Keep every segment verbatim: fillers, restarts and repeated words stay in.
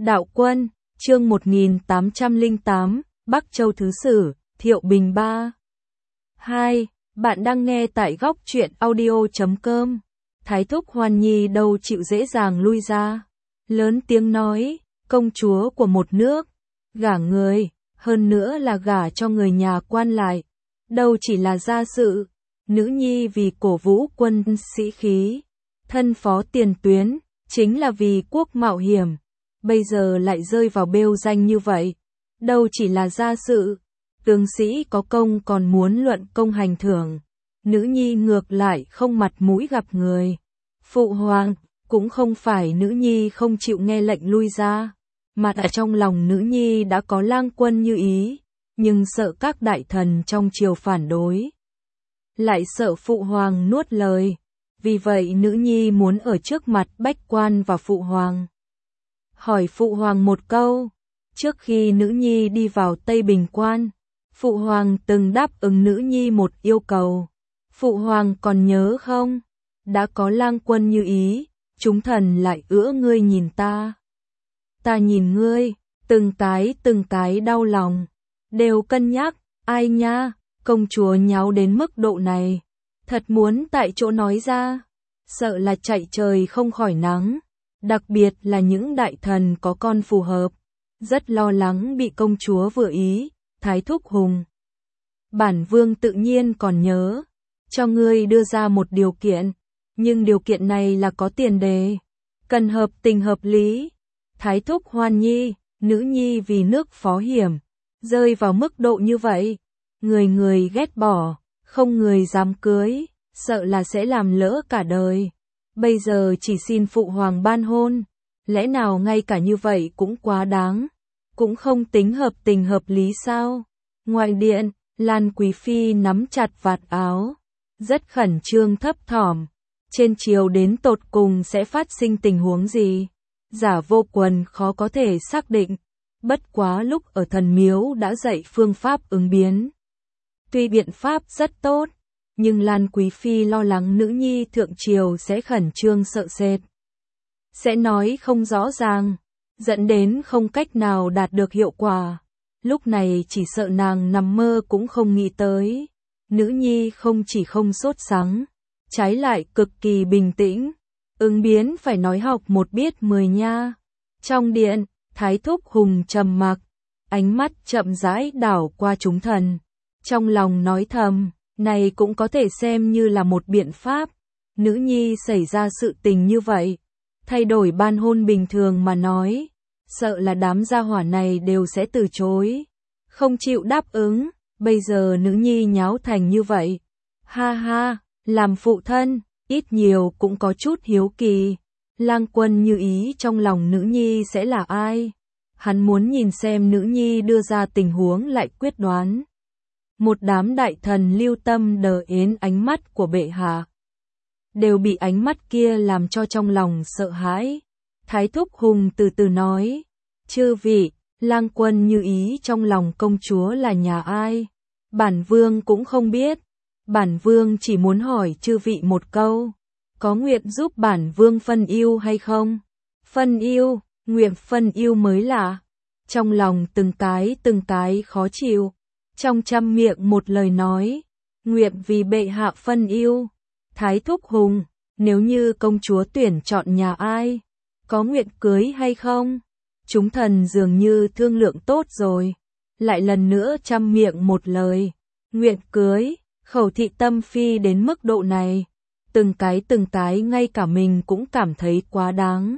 Đạo Quân, chương một nghìn tám trăm lẻ tám, Bắc Châu Thứ Sử, Thiệu Bình ba. hai. Bạn đang nghe tại góc truyện audio chấm com. Thái thúc Hoan Nhi đâu chịu dễ dàng lui ra. Lớn tiếng nói, công chúa của một nước, gả người, hơn nữa là gả cho người nhà quan lại. Đâu chỉ là gia sự, nữ nhi vì cổ vũ quân sĩ khí, thân phó tiền tuyến, chính là vì quốc mạo hiểm. Bây giờ lại rơi vào bêu danh như vậy. Đâu chỉ là gia sự, tướng sĩ có công còn muốn luận công hành thưởng. Nữ nhi ngược lại không mặt mũi gặp người. Phụ hoàng, cũng không phải nữ nhi không chịu nghe lệnh lui ra, mà ở trong lòng nữ nhi đã có lang quân như ý, nhưng sợ các đại thần trong triều phản đối. Lại sợ phụ hoàng nuốt lời, vì vậy nữ nhi muốn ở trước mặt bách quan và phụ hoàng. Hỏi phụ hoàng một câu, trước khi nữ nhi đi vào Tây Bình Quan, phụ hoàng từng đáp ứng nữ nhi một yêu cầu. Phụ hoàng còn nhớ không? Đã có lang quân như ý, chúng thần lại ữa ngươi nhìn ta. Ta nhìn ngươi, từng cái từng cái đau lòng, đều cân nhắc, ai nha, công chúa nháo đến mức độ này. Thật muốn tại chỗ nói ra, sợ là chạy trời không khỏi nắng. Đặc biệt là những đại thần có con phù hợp, rất lo lắng bị công chúa vừa ý. Thái thúc Hùng, bản vương tự nhiên còn nhớ, cho ngươi đưa ra một điều kiện, nhưng điều kiện này là có tiền đề, cần hợp tình hợp lý. Thái thúc Hoan Nhi, nữ nhi vì nước phó hiểm, rơi vào mức độ như vậy, người người ghét bỏ, không người dám cưới, sợ là sẽ làm lỡ cả đời. Bây giờ chỉ xin phụ hoàng ban hôn, lẽ nào ngay cả như vậy cũng quá đáng, cũng không tính hợp tình hợp lý sao? Ngoài điện, Lan Quý Phi nắm chặt vạt áo, rất khẩn trương thấp thỏm, trên triều đến tột cùng sẽ phát sinh tình huống gì? Giả Vô Quần khó có thể xác định, bất quá lúc ở thần miếu đã dạy phương pháp ứng biến. Tuy biện pháp rất tốt, nhưng Lan Quý Phi lo lắng nữ nhi thượng triều sẽ khẩn trương sợ sệt, sẽ nói không rõ ràng, dẫn đến không cách nào đạt được hiệu quả. Lúc này chỉ sợ nàng nằm mơ cũng không nghĩ tới. Nữ nhi không chỉ không sốt sắng, trái lại cực kỳ bình tĩnh, ứng biến phải nói học một biết mười nha. Trong điện, Thái thúc Hùng trầm mặc, ánh mắt chậm rãi đảo qua chúng thần, trong lòng nói thầm, này cũng có thể xem như là một biện pháp. Nữ nhi xảy ra sự tình như vậy, thay đổi ban hôn bình thường mà nói, sợ là đám gia hỏa này đều sẽ từ chối, không chịu đáp ứng. Bây giờ nữ nhi nháo thành như vậy, ha ha, làm phụ thân, ít nhiều cũng có chút hiếu kỳ. Lang quân như ý trong lòng nữ nhi sẽ là ai? Hắn muốn nhìn xem nữ nhi đưa ra tình huống lại quyết đoán. Một đám đại thần lưu tâm đờ yến ánh mắt của bệ hạ, đều bị ánh mắt kia làm cho trong lòng sợ hãi. Thái thúc Hùng từ từ nói, chư vị, lang quân như ý trong lòng công chúa là nhà ai? Bản vương cũng không biết, bản vương chỉ muốn hỏi chư vị một câu, có nguyện giúp bản vương phân ưu hay không? Phân ưu, nguyện phân ưu mới lạ. Trong lòng từng cái từng cái khó chịu, trong trăm miệng một lời nói, nguyện vì bệ hạ phân ưu. Thái thúc Hùng, nếu như công chúa tuyển chọn nhà ai, có nguyện cưới hay không? Chúng thần dường như thương lượng tốt rồi, lại lần nữa trăm miệng một lời, nguyện cưới. Khẩu thị tâm phi đến mức độ này, từng cái từng cái ngay cả mình cũng cảm thấy quá đáng.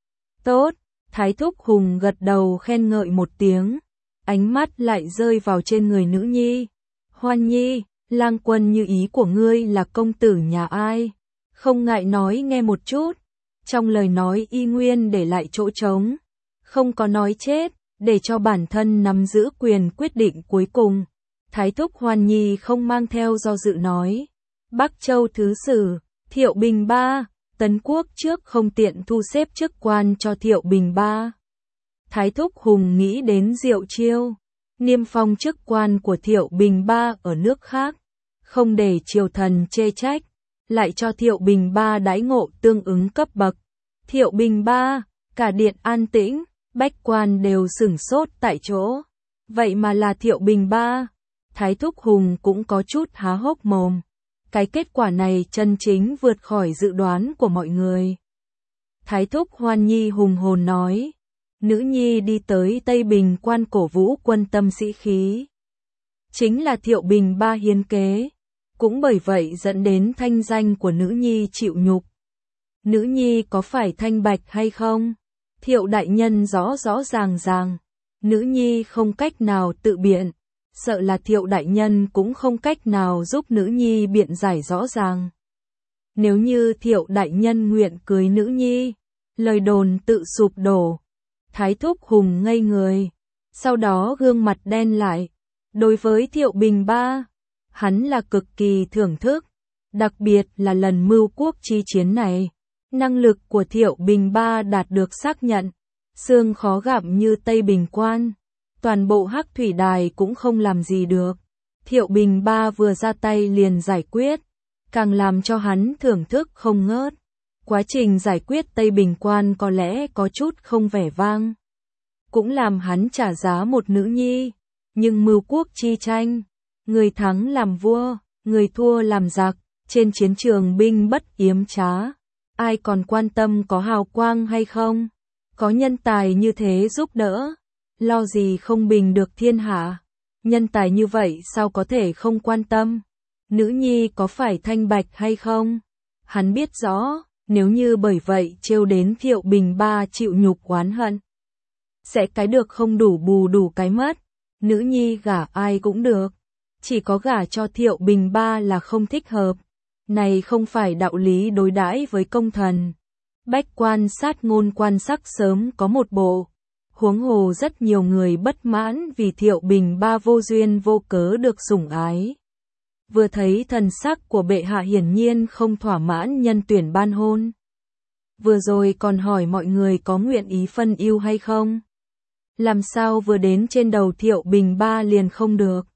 Tốt, Thái thúc Hùng gật đầu khen ngợi một tiếng, ánh mắt lại rơi vào trên người nữ nhi. Hoan Nhi, lang quân như ý của ngươi là công tử nhà ai? Không ngại nói nghe một chút. Trong lời nói y nguyên để lại chỗ trống, không có nói chết, để cho bản thân nắm giữ quyền quyết định cuối cùng. Thái thúc Hoan Nhi không mang theo do dự nói, Bắc Châu Thứ Sử, Thiệu Bình ba, Tấn Quốc trước không tiện thu xếp chức quan cho Thiệu Bình ba. Thái thúc Hùng nghĩ đến Diệu Chiêu, niêm phong chức quan của Thiệu Bình ba ở nước khác, không để triều thần chê trách, lại cho Thiệu Bình ba đãi ngộ tương ứng cấp bậc. Thiệu Bình ba, cả điện an tĩnh, Bách quan đều sửng sốt tại chỗ. Vậy mà là Thiệu Bình Ba. Thái Thúc Hùng cũng có chút há hốc mồm. Cái kết quả này chân chính vượt khỏi dự đoán của mọi người. Thái Thúc Hoan Nhi hùng hồn nói. Nữ nhi đi tới Tây Bình quan cổ vũ quân tâm sĩ khí. Chính là Thiệu Bình Ba hiến kế. Cũng bởi vậy dẫn đến thanh danh của nữ nhi chịu nhục. Nữ nhi có phải thanh bạch hay không? Thiệu đại nhân rõ rõ ràng ràng. Nữ nhi không cách nào tự biện. Sợ là Thiệu đại nhân cũng không cách nào giúp nữ nhi biện giải rõ ràng. Nếu như Thiệu đại nhân nguyện cưới nữ nhi, lời đồn tự sụp đổ. Thái Thúc Hùng ngây người. Sau đó gương mặt đen lại. Đối với Thiệu Bình Ba, hắn là cực kỳ thưởng thức. Đặc biệt là lần mưu quốc chi chiến này. Năng lực của Thiệu Bình Ba đạt được xác nhận. Xương khó gặm như Tây Bình Quan. Toàn bộ Hắc Thủy Đài cũng không làm gì được. Thiệu Bình Ba vừa ra tay liền giải quyết. Càng làm cho hắn thưởng thức không ngớt. Quá trình giải quyết Tây Bình Quan có lẽ có chút không vẻ vang. Cũng làm hắn trả giá một nữ nhi. Nhưng mưu quốc chi tranh. Người thắng làm vua, người thua làm giặc. Trên chiến trường binh bất yếm trá. Ai còn quan tâm có hào quang hay không? Có nhân tài như thế giúp đỡ. Lo gì không bình được thiên hạ. Nhân tài như vậy sao có thể không quan tâm? Nữ nhi có phải thanh bạch hay không? Hắn biết rõ, nếu như bởi vậy trêu đến Thiệu Bình Ba chịu nhục oán hận. Sẽ cái được không đủ bù đủ cái mất. Nữ nhi gả ai cũng được. Chỉ có gả cho Thiệu Bình Ba là không thích hợp. Này không phải đạo lý đối đãi với công thần. Bách quan sát ngôn quan sắc sớm có một bộ. Huống hồ rất nhiều người bất mãn vì Thiệu Bình Ba vô duyên vô cớ được sủng ái. Vừa thấy thần sắc của bệ hạ hiển nhiên không thỏa mãn nhân tuyển ban hôn. Vừa rồi còn hỏi mọi người có nguyện ý phân ưu hay không. Làm sao vừa đến trên đầu Thiệu Bình Ba liền không được.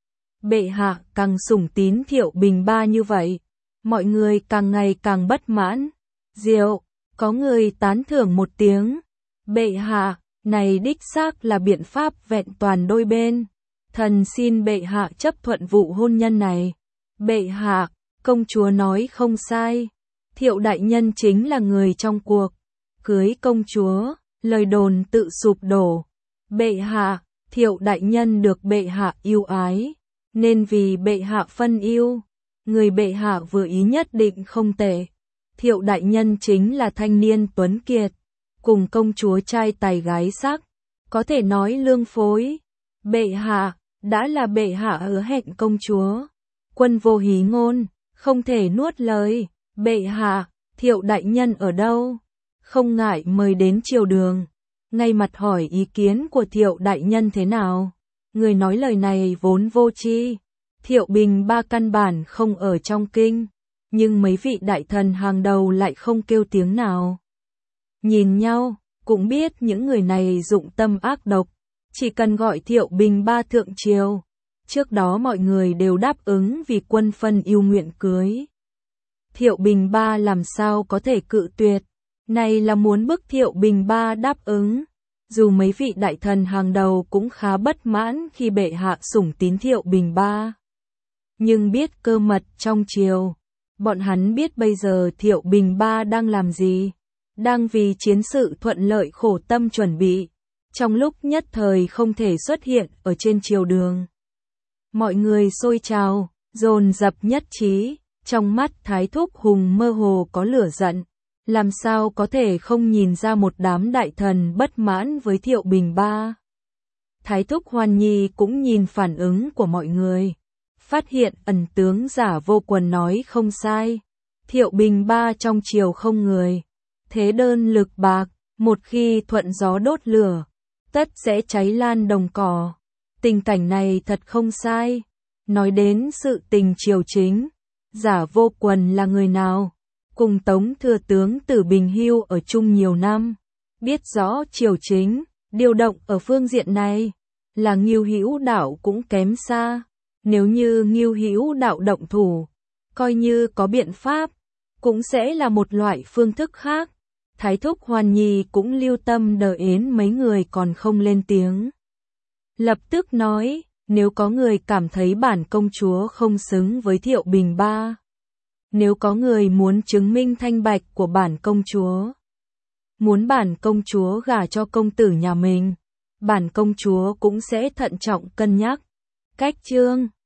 Bệ hạ càng sủng tín Thiệu Bình Ba như vậy. Mọi người càng ngày càng bất mãn. Diệu, có người tán thưởng một tiếng. Bệ hạ, này đích xác là biện pháp vẹn toàn đôi bên. Thần xin bệ hạ chấp thuận vụ hôn nhân này. Bệ hạ, công chúa nói không sai. Thiệu đại nhân chính là người trong cuộc. Cưới công chúa, lời đồn tự sụp đổ. Bệ hạ, Thiệu đại nhân được bệ hạ yêu ái. Nên vì bệ hạ phân yêu. Người bệ hạ vừa ý nhất định không tệ. Thiệu đại nhân chính là thanh niên tuấn kiệt. Cùng công chúa trai tài gái sắc. Có thể nói lương phối. Bệ hạ, đã là bệ hạ hứa hẹn công chúa. Quân vô hí ngôn, không thể nuốt lời. Bệ hạ, Thiệu đại nhân ở đâu? Không ngại mời đến triều đường. Ngay mặt hỏi ý kiến của Thiệu đại nhân thế nào? Người nói lời này vốn vô tri. Thiệu Bình Ba căn bản không ở trong kinh. Nhưng mấy vị đại thần hàng đầu lại không kêu tiếng nào. Nhìn nhau, cũng biết những người này dụng tâm ác độc. Chỉ cần gọi Thiệu Bình Ba thượng triều. Trước đó mọi người đều đáp ứng vì quân phân yêu nguyện cưới. Thiệu Bình Ba làm sao có thể cự tuyệt. Này là muốn bức Thiệu Bình Ba đáp ứng. Dù mấy vị đại thần hàng đầu cũng khá bất mãn khi bệ hạ sủng tín Thiệu Bình Ba. Nhưng biết cơ mật trong triều. Bọn hắn biết bây giờ Thiệu Bình Ba đang làm gì. Đang vì chiến sự thuận lợi khổ tâm chuẩn bị. Trong lúc nhất thời không thể xuất hiện ở trên triều đường. Mọi người xôi trào, dồn dập nhất trí. Trong mắt Thái Thúc Hùng mơ hồ có lửa giận. Làm sao có thể không nhìn ra một đám đại thần bất mãn với Thiệu Bình Ba. Thái Thúc Hoan Nhi cũng nhìn phản ứng của mọi người. Phát hiện ẩn tướng giả vô quần nói không sai. Thiệu Bình Ba trong triều không người. Thế đơn lực bạc, một khi thuận gió đốt lửa, tất sẽ cháy lan đồng cỏ. Tình cảnh này thật không sai. Nói đến sự tình triều chính, giả vô quần là người nào? Cùng Tống thừa tướng Tử Bình hưu ở chung nhiều năm. Biết rõ triều chính, điều động ở phương diện này. Là Ngưu Hữu Đạo cũng kém xa. Nếu như Ngưu Hữu Đạo động thủ, coi như có biện pháp, cũng sẽ là một loại phương thức khác. Thái thúc Hoàn Nhi cũng lưu tâm đợi đến mấy người còn không lên tiếng. Lập tức nói, nếu có người cảm thấy bản công chúa không xứng với Thiệu Bình Ba, nếu có người muốn chứng minh thanh bạch của bản công chúa, muốn bản công chúa gả cho công tử nhà mình, bản công chúa cũng sẽ thận trọng cân nhắc. Cách chương